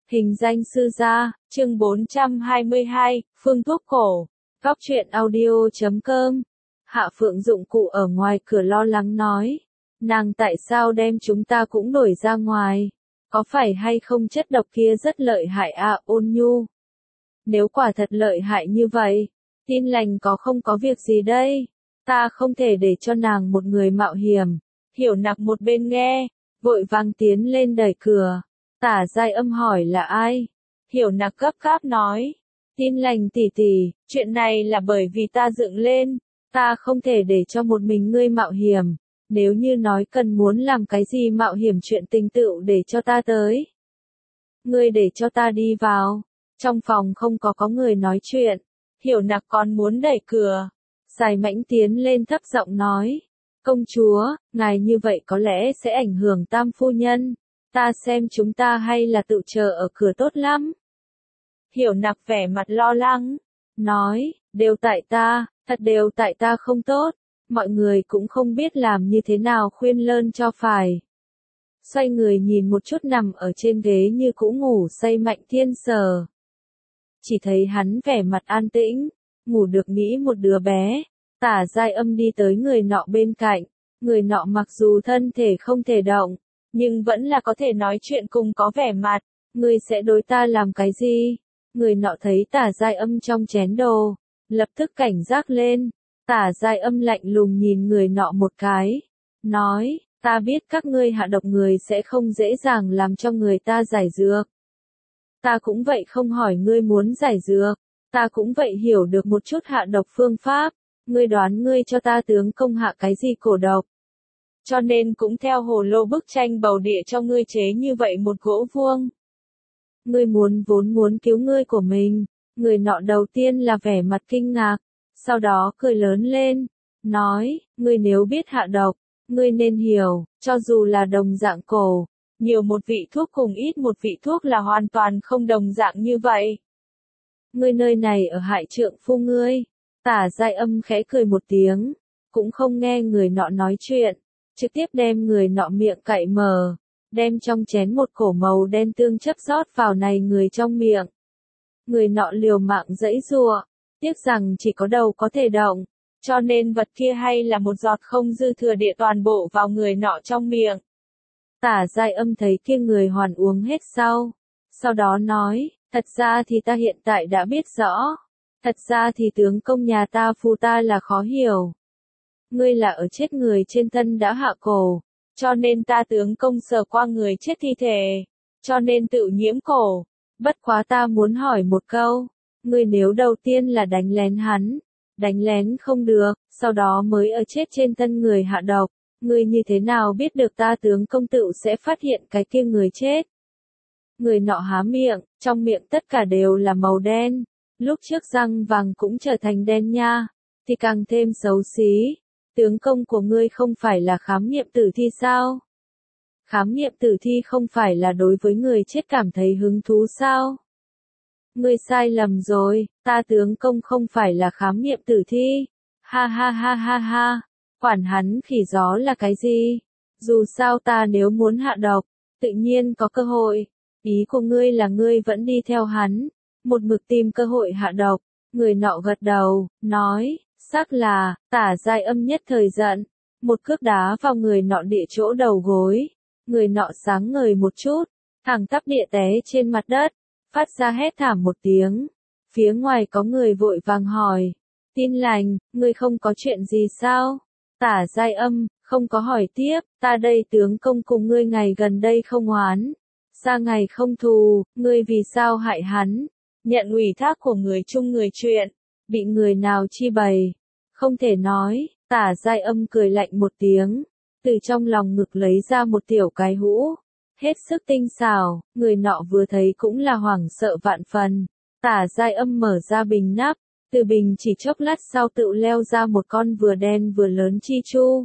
Hình danh sư gia, chương 422, phương thuốc cổ. Góc truyện audio.com. Hạ Phượng dụng cụ ở ngoài cửa lo lắng nói. Nàng tại sao đem chúng ta cũng đuổi ra ngoài? Có phải hay không chất độc kia rất lợi hại à, Ôn Nhu? Nếu quả thật lợi hại như vậy, Tin Lành không có việc gì đây? Ta không thể để cho nàng một người mạo hiểm. Hiểu Nặc một bên nghe, vội vàng tiến lên đẩy cửa. Tả Giai Âm hỏi là ai? Hiểu Nặc gấp gáp nói. Tin Lành tỷ tỷ, chuyện này là bởi vì ta dựng lên. Ta không thể để cho một mình ngươi mạo hiểm. Nếu như nói cần muốn làm cái gì mạo hiểm chuyện tình tựu để cho ta tới. Ngươi để cho ta đi vào. Trong phòng không có người nói chuyện. Hiểu Nặc còn muốn đẩy cửa. Giải Mãnh tiến lên thấp giọng nói. Công chúa, ngài như vậy có lẽ sẽ ảnh hưởng Tam phu nhân. Ta xem chúng ta hay là tự chờ ở cửa tốt lắm. Hiểu Nặc vẻ mặt lo lắng. Nói, đều tại ta, thật đều tại ta không tốt. Mọi người cũng không biết làm như thế nào khuyên lơn cho phải. Xoay người nhìn một chút nằm ở trên ghế như cũ ngủ say Mạnh Thiên Sở. Chỉ thấy hắn vẻ mặt an tĩnh, ngủ được nghĩ một đứa bé. Tả Giai Âm đi tới người nọ bên cạnh. Người nọ mặc dù thân thể không thể động, nhưng vẫn là có thể nói chuyện cùng có vẻ mặt. Ngươi sẽ đối ta làm cái gì? Người nọ thấy Tả Giai Âm trong chén đồ, lập tức cảnh giác lên. Tả Giai Âm lạnh lùng nhìn người nọ một cái. Nói, ta biết các ngươi hạ độc người sẽ không dễ dàng làm cho người ta giải dược. Ta cũng vậy không hỏi ngươi muốn giải dược. Ta cũng vậy hiểu được một chút hạ độc phương pháp. Ngươi đoán ngươi cho ta tướng công hạ cái gì cổ độc. Cho nên cũng theo hồ lô bức tranh bầu địa cho ngươi chế như vậy một gỗ vuông. Ngươi vốn muốn cứu ngươi của mình. Người nọ đầu tiên là vẻ mặt kinh ngạc, sau đó cười lớn lên, nói, ngươi nếu biết hạ độc, ngươi nên hiểu, cho dù là đồng dạng cổ, nhiều một vị thuốc cùng ít một vị thuốc là hoàn toàn không đồng dạng như vậy. Ngươi nơi này ở hại trượng phu ngươi. Tả Giai Âm khẽ cười một tiếng, cũng không nghe người nọ nói chuyện, trực tiếp đem người nọ miệng cạy mở, đem trong chén một cổ màu đen tương chất rót vào này người trong miệng. Người nọ liều mạng giãy giụa, tiếc rằng chỉ có đầu có thể động, cho nên vật kia hay là một giọt không dư thừa địa toàn bộ vào người nọ trong miệng. Tả Giai Âm thấy kia người hoàn uống hết sau đó nói, thật ra thì ta hiện tại đã biết rõ. Thật ra thì tướng công nhà ta phu ta là khó hiểu. Ngươi là ở chết người trên thân đã hạ cổ, cho nên ta tướng công sờ qua người chết thi thể, cho nên tự nhiễm cổ. Bất quá ta muốn hỏi một câu, ngươi nếu đầu tiên là đánh lén hắn, đánh lén không được, sau đó mới ở chết trên thân người hạ độc, ngươi như thế nào biết được ta tướng công tự sẽ phát hiện cái kia người chết? Người nọ há miệng, trong miệng tất cả đều là màu đen. Lúc trước răng vàng cũng trở thành đen nha, thì càng thêm xấu xí. Tướng công của ngươi không phải là khám nghiệm tử thi sao? Khám nghiệm tử thi không phải là đối với người chết cảm thấy hứng thú sao? Ngươi sai lầm rồi, ta tướng công không phải là khám nghiệm tử thi. Ha ha ha ha ha, quản hắn khỉ gió là cái gì? Dù sao ta nếu muốn hạ độc, tự nhiên có cơ hội. Ý của ngươi là ngươi vẫn đi theo hắn. Một mực tìm cơ hội hạ độc, người nọ gật đầu, nói, xác là, Tả Giai Âm nhất thời giận, một cước đá vào người nọ địa chỗ đầu gối, người nọ sáng ngời một chút, thẳng tắp địa té trên mặt đất, phát ra hét thảm một tiếng, phía ngoài có người vội vàng hỏi, Tin Lành, ngươi không có chuyện gì sao? Tả Giai Âm, không có hỏi tiếp, ta đây tướng công cùng ngươi ngày gần đây không oán, xa ngày không thù, ngươi vì sao hại hắn? Nhận ủy thác của người chung người chuyện, bị người nào chi bày, không thể nói. Tả Giai Âm cười lạnh một tiếng, từ trong lòng ngực lấy ra một tiểu cái hũ, hết sức tinh xảo, người nọ vừa thấy cũng là hoảng sợ vạn phần. Tả Giai Âm mở ra bình nắp, từ bình chỉ chốc lát sau tự leo ra một con vừa đen vừa lớn chi chu.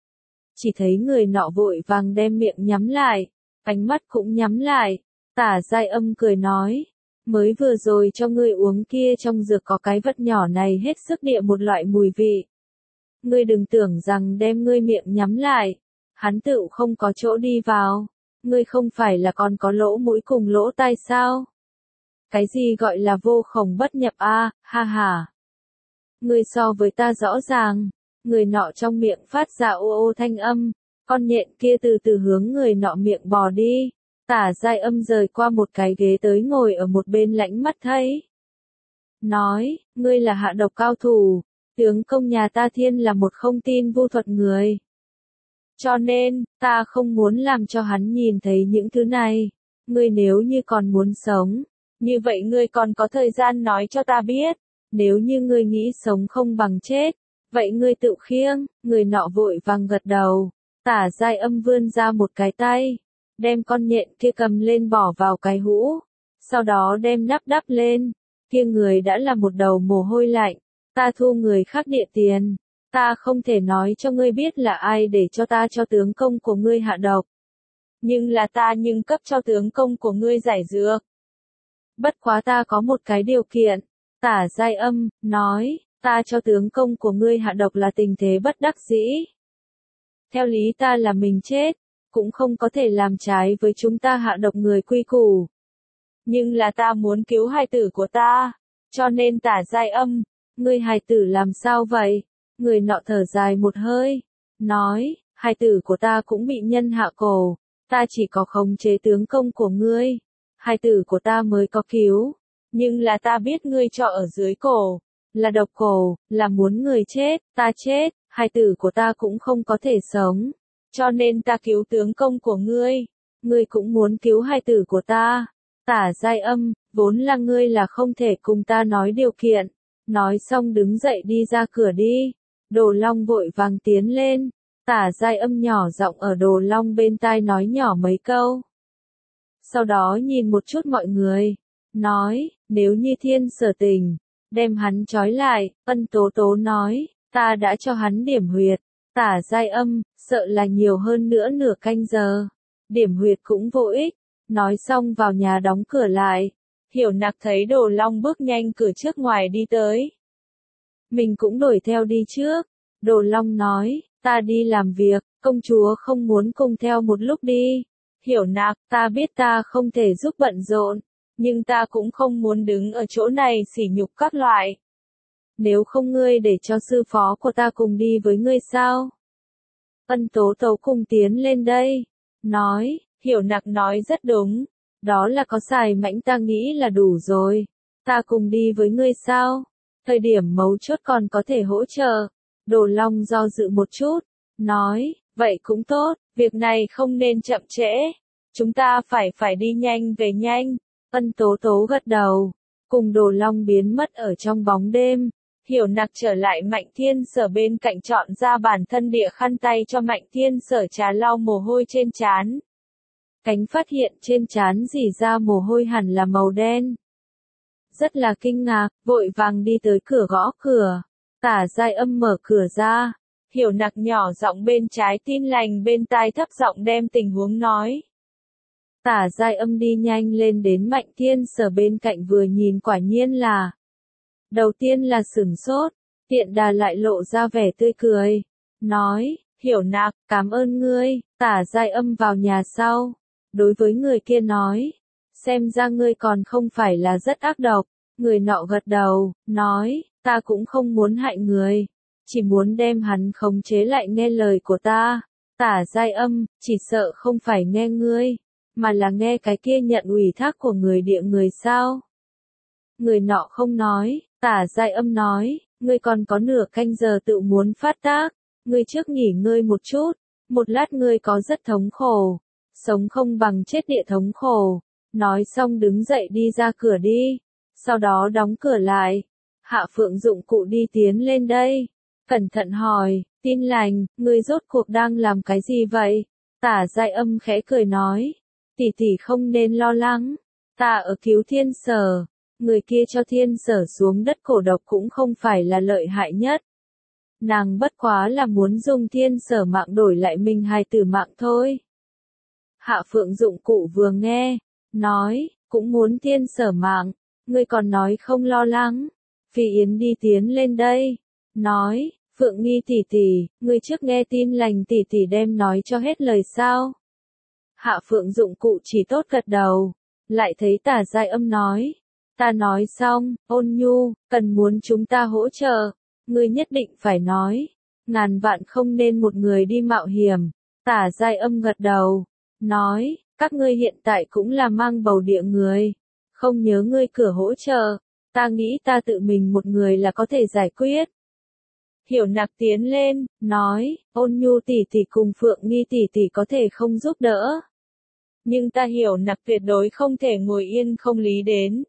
Chỉ thấy người nọ vội vàng đem miệng nhắm lại, ánh mắt cũng nhắm lại. Tả Giai Âm cười nói, mới vừa rồi cho ngươi uống kia trong dược có cái vật nhỏ này hết sức địa một loại mùi vị. Ngươi đừng tưởng rằng đem ngươi miệng nhắm lại, hắn tự không có chỗ đi vào. ngươi không phải là còn có lỗ mũi cùng lỗ tai sao? Cái gì gọi là vô khổng bất nhập a, ha ha. Ngươi so với ta rõ ràng, người nọ trong miệng phát ra ô ô thanh âm, con nhện kia từ từ hướng người nọ miệng bò đi. Tả Giai Âm rời qua một cái ghế tới ngồi ở một bên lãnh mắt thấy. Nói, ngươi là hạ độc cao thủ, tướng công nhà ta Thiên là một không tin vu thuật người. Cho nên, ta không muốn làm cho hắn nhìn thấy những thứ này. Ngươi nếu như còn muốn sống, như vậy ngươi còn có thời gian nói cho ta biết. Nếu như ngươi nghĩ sống không bằng chết, vậy ngươi tự khiêng. Người nọ vội vàng gật đầu. Tả Giai Âm vươn ra một cái tay, đem con nhện kia cầm lên bỏ vào cái hũ, sau đó đem nắp đắp lên. Kia người đã là một đầu mồ hôi lạnh. Ta thu người khác địa tiền, ta không thể nói cho ngươi biết là ai để cho ta cho tướng công của ngươi hạ độc. Nhưng là ta nhưng cấp cho tướng công của ngươi giải dược. Bất quá ta có một cái điều kiện. Tả Giai Âm nói, ta cho tướng công của ngươi hạ độc là tình thế bất đắc dĩ. Theo lý ta là mình chết, cũng không có thể làm trái với chúng ta hạ độc người quy củ. Nhưng là ta muốn cứu hài tử của ta, cho nên Tả Giai Âm, ngươi hài tử làm sao vậy? Người nọ thở dài một hơi, nói, hài tử của ta cũng bị nhân hạ cổ, ta chỉ có khống chế tướng công của ngươi, hài tử của ta mới có cứu, nhưng là ta biết ngươi cho ở dưới cổ, là độc cổ, là muốn người chết, ta chết, hài tử của ta cũng không có thể sống, cho nên ta cứu tướng công của ngươi cũng muốn cứu hài tử của ta. Tả Giai Âm, vốn là ngươi là không thể cùng ta nói điều kiện. Nói xong đứng dậy đi ra cửa đi. Đồ Long vội vàng tiến lên. Tả Giai Âm nhỏ giọng ở Đồ Long bên tai nói nhỏ mấy câu. Sau đó nhìn một chút mọi người. Nói, nếu như Thiên sở tình, đem hắn trói lại. Ân Tố Tố nói, ta đã cho hắn điểm huyệt. Tả Giai Âm, sợ là nhiều hơn nữa nửa canh giờ. Điểm huyệt cũng vô ích. Nói xong vào nhà đóng cửa lại. Hiểu Nặc thấy Đồ Long bước nhanh cửa trước ngoài đi tới. Mình cũng đuổi theo đi trước. Đồ Long nói, ta đi làm việc, công chúa không muốn cùng theo một lúc đi. Hiểu Nặc, ta biết ta không thể giúp bận rộn, nhưng ta cũng không muốn đứng ở chỗ này sỉ nhục các loại. Nếu không ngươi để cho sư phó của ta cùng đi với ngươi sao? Ân Tố Tố cùng tiến lên đây. Nói, Hiểu Nặc nói rất đúng. Đó là có xài mãnh ta nghĩ là đủ rồi. Ta cùng đi với ngươi sao? Thời điểm mấu chốt còn có thể hỗ trợ. Đồ Long do dự một chút. Nói, vậy cũng tốt, việc này không nên chậm trễ. Chúng ta phải đi nhanh về nhanh. Ân Tố Tố gật đầu. Cùng Đồ Long biến mất ở trong bóng đêm. Hiểu Nặc trở lại Mạnh Thiên Sở bên cạnh chọn ra bản thân địa khăn tay cho Mạnh Thiên Sở trà lau mồ hôi trên trán. Cánh phát hiện trên trán rỉ ra mồ hôi hẳn là màu đen. Rất là kinh ngạc, vội vàng đi tới cửa gõ cửa. Tả Giai Âm mở cửa ra. Hiểu Nặc nhỏ giọng bên trái Tin Lành bên tai thấp giọng đem tình huống nói. Tả Giai Âm đi nhanh lên đến Mạnh Thiên Sở bên cạnh vừa nhìn quả nhiên là. Đầu tiên là sửng sốt, tiện đà lại lộ ra vẻ tươi cười. Nói, Hiểu Nặc, cảm ơn ngươi. Tả Giai Âm vào nhà sau. Đối với người kia nói, xem ra ngươi còn không phải là rất ác độc. Người nọ gật đầu, nói, ta cũng không muốn hại người, chỉ muốn đem hắn khống chế lại nghe lời của ta. Tả Giai Âm, chỉ sợ không phải nghe ngươi, mà là nghe cái kia nhận ủy thác của người địa người sao. Người nọ không nói, Tả Giai Âm nói, ngươi còn có nửa canh giờ tự muốn phát tác, ngươi trước nghỉ ngơi một chút, một lát ngươi có rất thống khổ. Sống không bằng chết địa thống khổ. Nói xong đứng dậy đi ra cửa đi. Sau đó đóng cửa lại. Hạ Phượng dụng cụ đi tiến lên đây. Cẩn thận hỏi, Tin Lành, ngươi rốt cuộc đang làm cái gì vậy? Tả Giai Âm khẽ cười nói. Tỷ tỷ không nên lo lắng. Ta ở cứu Thiên Sở. Người kia cho Thiên Sở xuống đất cổ độc cũng không phải là lợi hại nhất. Nàng bất quá là muốn dùng Thiên Sở mạng đổi lại mình hài tử mạng thôi. Hạ Phượng dụng cụ vừa nghe, nói, cũng muốn Thiên Sở mạng, ngươi còn nói không lo lắng. Phi Yến đi tiến lên đây, nói, Phượng Nghi tỷ tỷ, ngươi trước nghe Tin Lành tỷ tỷ đem nói cho hết lời sao? Hạ Phượng dụng cụ chỉ tốt gật đầu, lại thấy Tả Giai Âm nói. Ta nói xong, Ôn Nhu, cần muốn chúng ta hỗ trợ, ngươi nhất định phải nói, ngàn vạn không nên một người đi mạo hiểm. Tả Giai Âm gật đầu, nói, các ngươi hiện tại cũng là mang bầu địa người, không nhớ ngươi cửa hỗ trợ, ta nghĩ ta tự mình một người là có thể giải quyết. Hiểu Nặc tiến lên, nói, Ôn Nhu tỷ tỷ cùng Phượng Nghi tỷ tỷ có thể không giúp đỡ. Nhưng ta Hiểu Nặc tuyệt đối không thể ngồi yên không lý đến.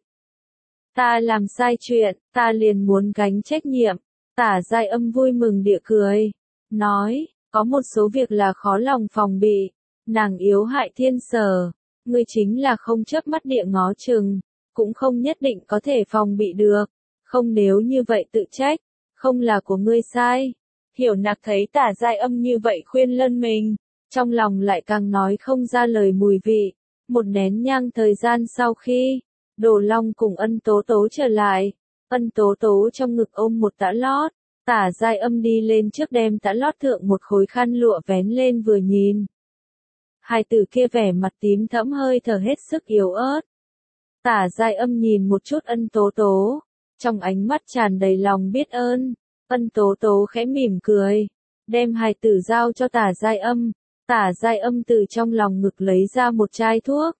Ta làm sai chuyện, ta liền muốn gánh trách nhiệm. Tả Giai Âm vui mừng địa cười, nói, có một số việc là khó lòng phòng bị, nàng yếu hại thiên sở, ngươi chính là không chớp mắt địa ngó chừng, cũng không nhất định có thể phòng bị được, không nếu như vậy tự trách, không là của ngươi sai. Hiểu Nặc thấy Tả Giai Âm như vậy khuyên lân mình, trong lòng lại càng nói không ra lời mùi vị. Một nén nhang thời gian sau khi Đồ Long cùng Ân Tố Tố trở lại, Ân Tố Tố trong ngực ôm một tã lót, Tả Giai Âm đi lên trước đem tã lót thượng một khối khăn lụa vén lên vừa nhìn. Hai tử kia vẻ mặt tím thẫm hơi thở hết sức yếu ớt. Tả Giai Âm nhìn một chút Ân Tố Tố, trong ánh mắt tràn đầy lòng biết ơn. Ân Tố Tố khẽ mỉm cười, đem hài tử giao cho Tả Giai Âm. Tả Giai Âm từ trong lòng ngực lấy ra một chai thuốc,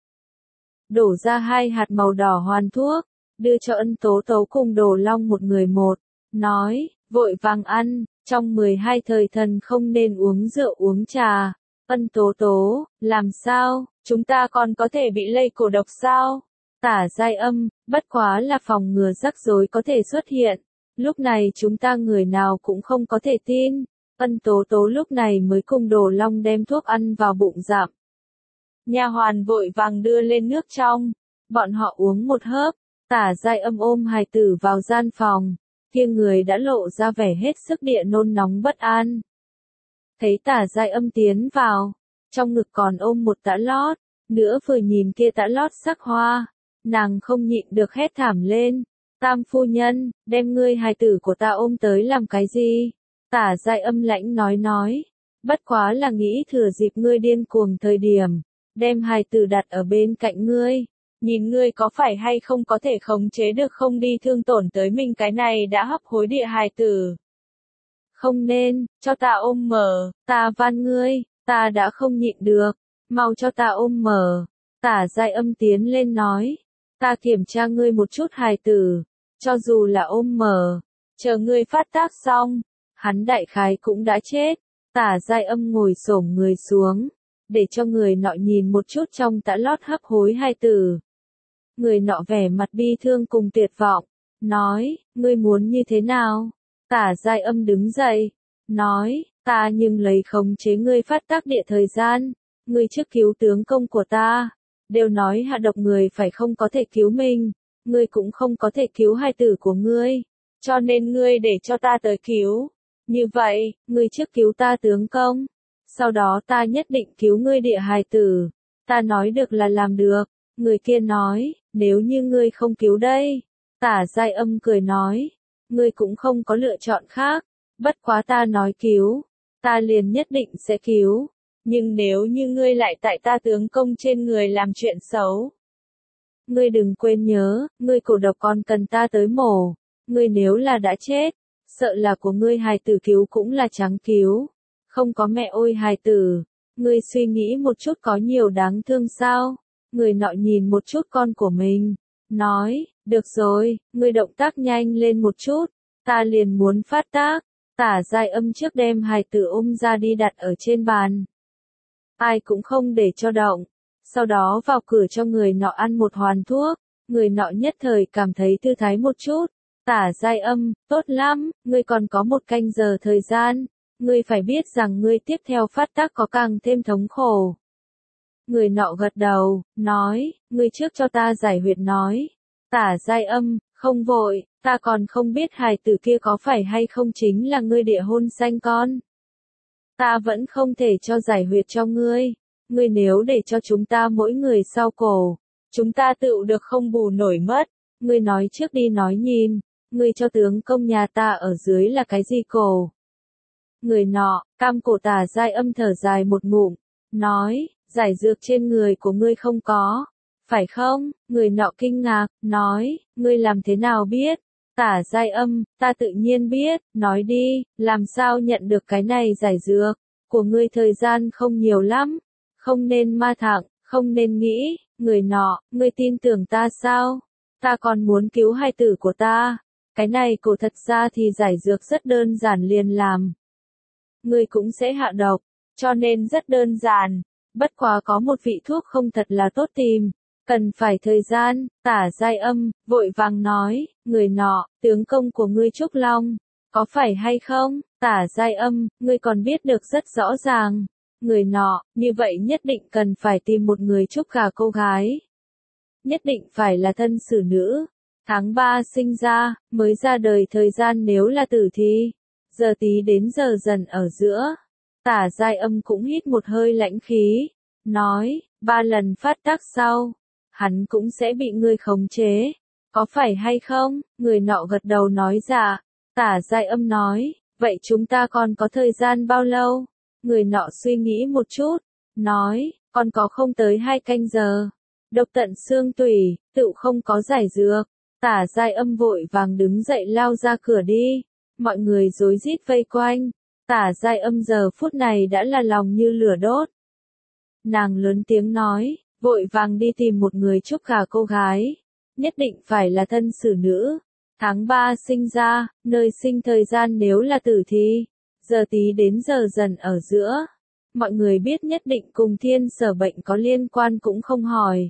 đổ ra 2 hạt màu đỏ hoàn thuốc, đưa cho Ân Tố Tố cùng Đồ Long một người một, nói, vội vàng ăn, trong 12 thời thần không nên uống rượu uống trà. Ân Tố Tố, làm sao, chúng ta còn có thể bị lây cổ độc sao? Tả Giai Âm, bất quá là phòng ngừa rắc rối có thể xuất hiện, lúc này chúng ta người nào cũng không có thể tin. Ân Tố Tố lúc này mới cùng Đồ Long đem thuốc ăn vào bụng dặm. Nha hoàn vội vàng đưa lên nước trong, bọn họ uống một hớp, Tả Giai Âm ôm hài tử vào gian phòng, kia người đã lộ ra vẻ hết sức địa nôn nóng bất an. Thấy Tả Giai Âm tiến vào, trong ngực còn ôm một tã lót, nữa vừa nhìn kia tã lót sắc hoa, nàng không nhịn được hét thảm lên, Tam phu nhân, đem ngươi hài tử của ta ôm tới làm cái gì? Tả Giai Âm lãnh nói, bất quá là nghĩ thừa dịp ngươi điên cuồng thời điểm, đem hài tử đặt ở bên cạnh ngươi, nhìn ngươi có phải hay không có thể khống chế được không đi thương tổn tới mình, cái này đã hấp hối địa hài tử. Không nên, cho ta ôm mở, ta van ngươi, ta đã không nhịn được, mau cho ta ôm mở. Tả Giai Âm tiến lên nói, ta kiểm tra ngươi một chút hài tử, cho dù là ôm mở, chờ ngươi phát tác xong, hắn đại khái cũng đã chết. Tả Giai Âm ngồi xổm người xuống, để cho người nọ nhìn một chút trong tã lót hấp hối hài tử. Người nọ vẻ mặt bi thương cùng tuyệt vọng, nói, ngươi muốn như thế nào? Tả Giai Âm đứng dậy, nói, ta nhưng lấy khống chế ngươi phát tác địa thời gian, ngươi trước cứu tướng công của ta, đều nói hạ độc người phải không có thể cứu mình, ngươi cũng không có thể cứu hài tử của ngươi, cho nên ngươi để cho ta tới cứu. Như vậy, ngươi trước cứu ta tướng công, sau đó ta nhất định cứu ngươi địa hài tử. Ta nói được là làm được. Người kia nói, nếu như ngươi không cứu đây. Tả Giai Âm cười nói, ngươi cũng không có lựa chọn khác, bất quá ta nói cứu, ta liền nhất định sẽ cứu. Nhưng nếu như ngươi lại tại ta tướng công trên người làm chuyện xấu, ngươi đừng quên nhớ, ngươi cổ độc còn cần ta tới mổ, ngươi nếu là đã chết, sợ là của ngươi hài tử cứu cũng là trắng cứu. Không có mẹ ôi hài tử, ngươi suy nghĩ một chút có nhiều đáng thương sao? Người nọ nhìn một chút con của mình, nói, được rồi, ngươi động tác nhanh lên một chút, ta liền muốn phát tác. Tả Giai Âm trước đem hài tử ôm ra đi đặt ở trên bàn. Ai cũng không để cho động, sau đó vào cửa cho người nọ ăn một hoàn thuốc, người nọ nhất thời cảm thấy thư thái một chút. Tả Giai Âm, tốt lắm, ngươi còn có 1 canh giờ thời gian, ngươi phải biết rằng ngươi tiếp theo phát tác có càng thêm thống khổ. Người nọ gật đầu, nói, ngươi trước cho ta giải huyệt nói. Tả Giai Âm, không vội, ta còn không biết hài tử kia có phải hay không chính là ngươi địa hôn sanh con. Ta vẫn không thể cho giải huyệt cho ngươi, ngươi nếu để cho chúng ta mỗi người sau cổ, chúng ta tựu được không bù nổi mất. Ngươi nói trước đi nói nhìn, ngươi cho tướng công nhà ta ở dưới là cái gì cổ? Người nọ, cam cổ. Tả Giai Âm thở dài một ngụm, nói, giải dược trên người của ngươi không có, phải không? Người nọ kinh ngạc, nói, ngươi làm thế nào biết? Tả Giai Âm, ta tự nhiên biết, nói đi, làm sao nhận được cái này giải dược, của ngươi thời gian không nhiều lắm, không nên ma thẳng, không nên nghĩ, người nọ, ngươi tin tưởng ta sao? Ta còn muốn cứu hai tử của ta, cái này cổ thật ra thì giải dược rất đơn giản liền làm. Ngươi cũng sẽ hạ độc, cho nên rất đơn giản, bất quá có một vị thuốc không thật là tốt tìm. Cần phải thời gian, Tả Giai Âm, vội vàng nói, người nọ, tướng công của ngươi Trúc Long, có phải hay không? Tả Giai Âm, ngươi còn biết được rất rõ ràng. Người nọ, như vậy nhất định cần phải tìm một người trúc gà cô gái. Nhất định phải là thân xử nữ. Tháng 3 sinh ra, mới ra đời thời gian nếu là tử thì, giờ tí đến giờ dần ở giữa. Tả Giai Âm cũng hít một hơi lãnh khí, nói, 3 lần phát tác sau, hắn cũng sẽ bị ngươi khống chế, có phải hay không? Người nọ gật đầu nói dạ. Tả Giai Âm nói, vậy chúng ta còn có thời gian bao lâu? Người nọ suy nghĩ một chút, nói, còn có không tới 2 canh giờ. Độc tận xương tủy, tự không có giải dược. Tả Giai Âm vội vàng đứng dậy lao ra cửa đi. Mọi người rối rít vây quanh. Tả Giai Âm giờ phút này đã là lòng như lửa đốt. Nàng lớn tiếng nói, vội vàng đi tìm một người trúc gà cô gái. Nhất định phải là thân xử nữ. Tháng 3 sinh ra, nơi sinh thời gian nếu là tử thì, giờ tí đến giờ dần ở giữa. Mọi người biết nhất định cùng thiên sở bệnh có liên quan cũng không hỏi.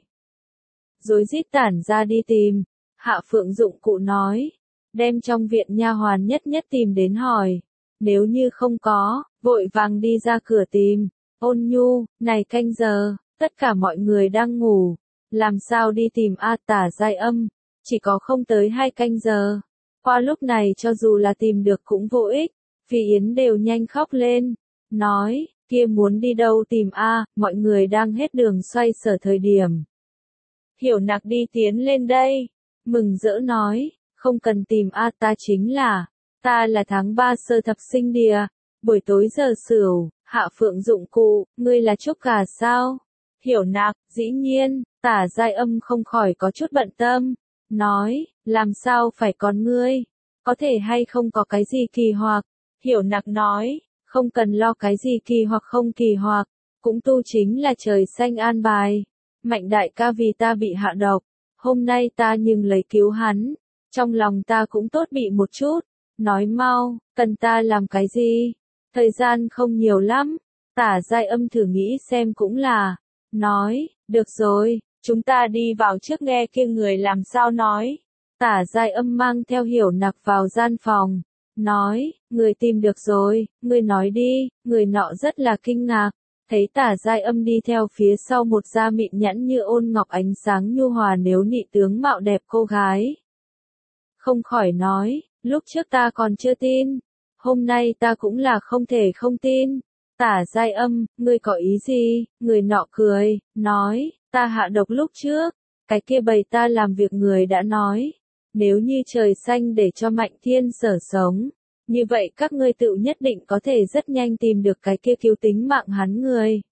Rối rít tản ra đi tìm. Hạ Phượng Dụng Cụ nói, đem trong viện nha hoàn nhất nhất tìm đến hỏi. Nếu như không có, vội vàng đi ra cửa tìm. Ôn Nhu, này canh giờ, tất cả mọi người đang ngủ. Làm sao đi tìm A Tả Giai Âm, chỉ có không tới 2 canh giờ. Qua lúc này cho dù là tìm được cũng vô ích. Phi Yến đều nhanh khóc lên. Nói, kia muốn đi đâu tìm A, mọi người đang hết đường xoay sở thời điểm. Hiểu Nặc đi tiến lên đây. Mừng rỡ nói, không cần tìm A, ta chính là, ta là tháng 3 sơ thập sinh đìa. Buổi tối giờ Sửu, Hạ Phượng Dụng Cụ, ngươi là trúc gà sao? Hiểu Nặc, dĩ nhiên. Tả Giai Âm không khỏi có chút bận tâm. Nói, làm sao phải còn ngươi? Có thể hay không có cái gì kỳ hoặc? Hiểu Nặc nói, không cần lo cái gì kỳ hoặc không kỳ hoặc, cũng tu chính là trời xanh an bài. Mạnh đại ca vì ta bị hạ độc, hôm nay ta nhưng lấy cứu hắn, trong lòng ta cũng tốt bị một chút. Nói mau, cần ta làm cái gì? Thời gian không nhiều lắm. Tả Giai Âm thử nghĩ xem cũng là. Nói, được rồi, chúng ta đi vào trước nghe kia người làm sao nói. Tả Giai Âm mang theo Hiểu Nặc vào gian phòng. Nói, người tìm được rồi, người nói đi. Người nọ rất là kinh ngạc. Thấy Tả Giai Âm đi theo phía sau một da mịn nhẵn như ôn ngọc ánh sáng nhu hòa nếu nị tướng mạo đẹp cô gái. Không khỏi nói, lúc trước ta còn chưa tin. Hôm nay ta cũng là không thể không tin. Tả Giai Âm, ngươi có ý gì? Người nọ cười, nói, ta hạ độc lúc trước. Cái kia bầy ta làm việc người đã nói. Nếu như trời xanh để cho Mạnh Thiên Sở sống, như vậy các ngươi tự nhất định có thể rất nhanh tìm được cái kia cứu tính mạng hắn người.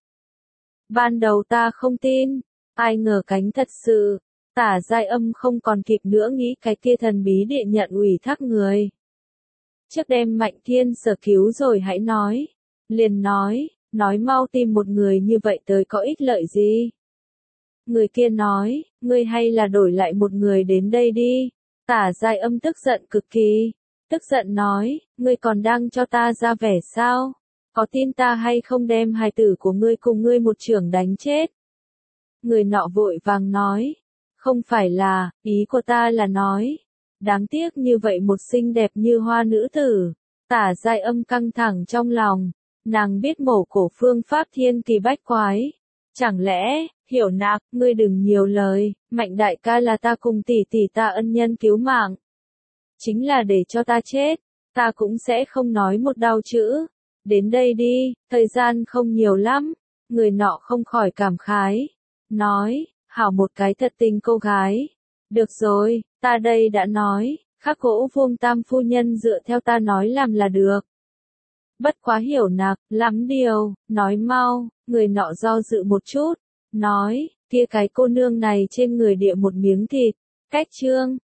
Ban đầu ta không tin, ai ngờ cánh thật sự. Tả Giai Âm không còn kịp nữa nghĩ cái kia thần bí địa nhận ủy thác người. Trước đêm Mạnh Thiên Sở cứu rồi hãy nói. Liền nói mau tìm một người như vậy tới có ích lợi gì? Người kia nói, ngươi hay là đổi lại một người đến đây đi. Tả Giai Âm tức giận cực kỳ. Tức giận nói, ngươi còn đang cho ta ra vẻ sao? Có tin ta hay không đem hài tử của ngươi cùng ngươi một chưởng đánh chết? Người nọ vội vàng nói, không phải là, ý của ta là nói. Đáng tiếc như vậy một xinh đẹp như hoa nữ tử. Tả Giai Âm căng thẳng trong lòng. Nàng biết mổ cổ phương pháp thiên kỳ bách quái. Chẳng lẽ, Hiểu Nặc, ngươi đừng nhiều lời, Mạnh đại ca là ta cùng tỷ tỷ ta ân nhân cứu mạng. Chính là để cho ta chết, ta cũng sẽ không nói một đau chữ. Đến đây đi, thời gian không nhiều lắm. Người nọ không khỏi cảm khái. Nói, hảo một cái thật tình cô gái. Được rồi, ta đây đã nói, khắc gỗ Vuông Tam phu nhân dựa theo ta nói làm là được. Bất quá hiểu nặc, lắm điều, nói mau, người nọ do dự một chút, nói, kia cái cô nương này trên người địa một miếng thịt, cách trương,